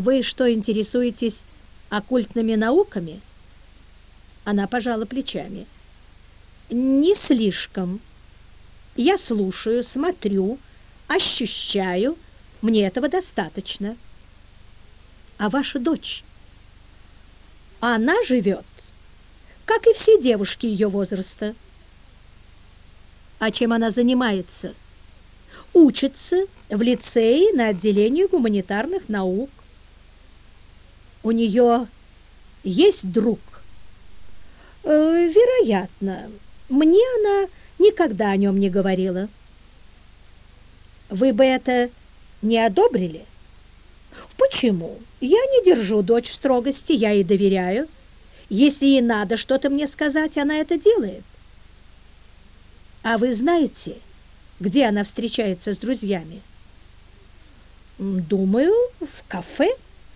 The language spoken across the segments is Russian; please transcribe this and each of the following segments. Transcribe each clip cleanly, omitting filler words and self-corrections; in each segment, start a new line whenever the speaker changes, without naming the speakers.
Вы что, интересуетесь оккультными науками? Она пожала плечами. Не слишком. Я слушаю, смотрю, ощущаю. Мне этого достаточно. А ваша дочь? Она живет, как и все девушки ее возраста. А чем она занимается? Учится в лицее на отделении гуманитарных наук. У нее есть друг? Вероятно. Мне она никогда о нем не говорила. Вы бы это не одобрили? Почему? Я не держу дочь в строгости, я ей доверяю. Если ей надо что-то мне сказать, она это делает. А вы знаете, где она встречается с друзьями? Думаю, в кафе.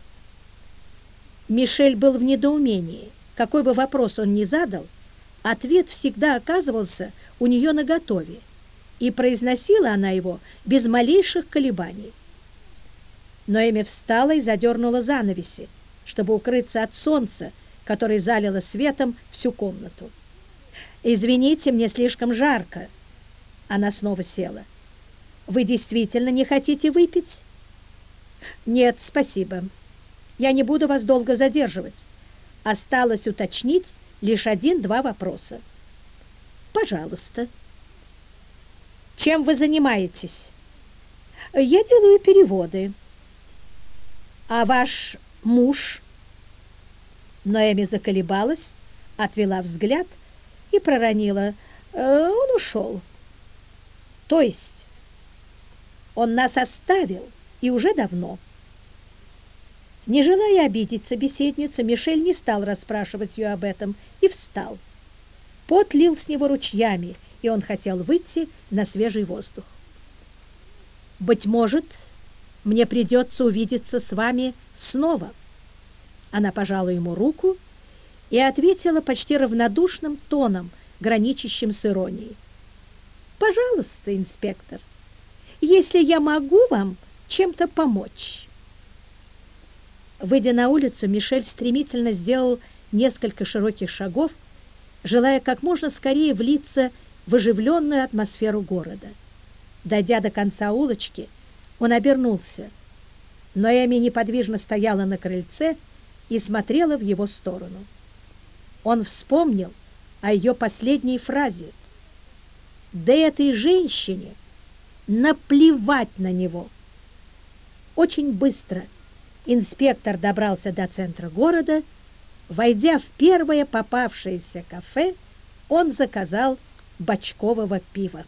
Мишель был в недоумении. Какой бы вопрос он ни задал, ответ всегда оказывался у нее наготове, и произносила она его без малейших колебаний. Ноэми встала и задернула занавеси, чтобы укрыться от солнца, которое залило светом всю комнату. «Извините, мне слишком жарко». Она снова села. «Вы действительно не хотите выпить?» «Нет, спасибо. Я не буду вас долго задерживать. Осталось уточнить лишь 1-2 вопроса». «Пожалуйста». «Чем вы занимаетесь?» «Я делаю переводы». «А ваш муж?» Ноэми заколебалась, отвела взгляд и проронила. «Он ушел». «То есть он нас оставил и уже давно?» Не желая обидеть собеседницу, Мишель не стал расспрашивать ее об этом и встал. Пот лил с него ручьями, и он хотел выйти на свежий воздух. «Быть может, мне придется увидеться с вами снова». Она пожала ему руку и ответила почти равнодушным тоном, граничащим с иронией. «Пожалуйста, инспектор, если я могу вам чем-то помочь». Выйдя на улицу, Мишель стремительно сделал несколько широких шагов, желая как можно скорее влиться в оживленную атмосферу города. Дойдя до конца улочки, он обернулся. Ноэми неподвижно стояла на крыльце и смотрела в его сторону. Он вспомнил о ее последней фразе. «Да этой женщине наплевать на него». Очень быстро инспектор добрался до центра города. Войдя в первое попавшееся кафе, он заказал бочкового пива.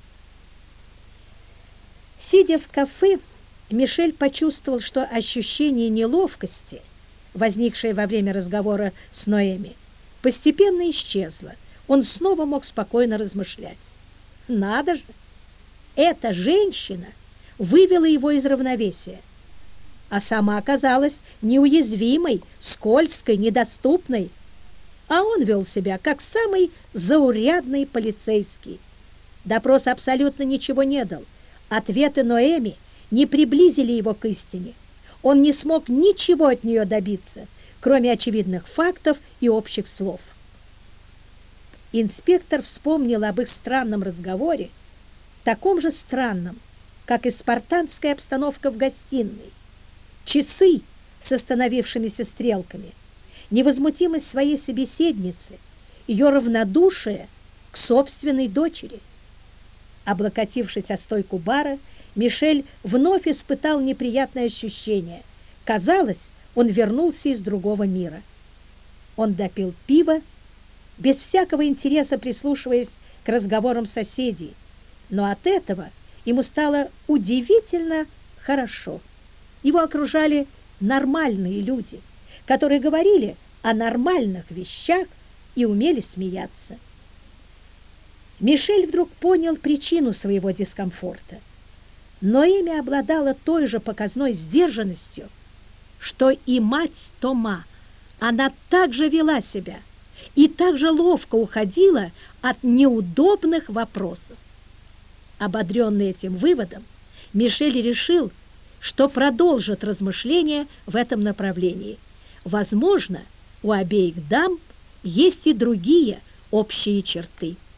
Сидя в кафе, Мишель почувствовал, что ощущение неловкости, возникшее во время разговора с Ноэми, постепенно исчезло. Он снова мог спокойно размышлять. Надо же! Эта женщина вывела его из равновесия, а сама оказалась неуязвимой, скользкой, недоступной. А он вел себя как самый заурядный полицейский. Допрос абсолютно ничего не дал. Ответы Ноэми не приблизили его к истине. Он не смог ничего от нее добиться, кроме очевидных фактов и общих слов. Инспектор вспомнил об их странном разговоре, таком же странном, как и спартанская обстановка в гостиной. Часы с остановившимися стрелками, невозмутимость своей собеседницы, ее равнодушие к собственной дочери. Облокотившись о стойку бара, Мишель вновь испытал неприятное ощущение. Казалось, он вернулся из другого мира. Он допил пиво, без всякого интереса прислушиваясь к разговорам соседей, но от этого ему стало удивительно хорошо. Его окружали нормальные люди, которые говорили о нормальных вещах и умели смеяться. Мишель вдруг понял причину своего дискомфорта. Ноэми обладала той же показной сдержанностью, что и мать Тома. Она также вела себя и так же ловко уходила от неудобных вопросов. Ободренный этим выводом, Мишель решил, что продолжат размышления в этом направлении. Возможно, у обеих дам есть и другие общие черты.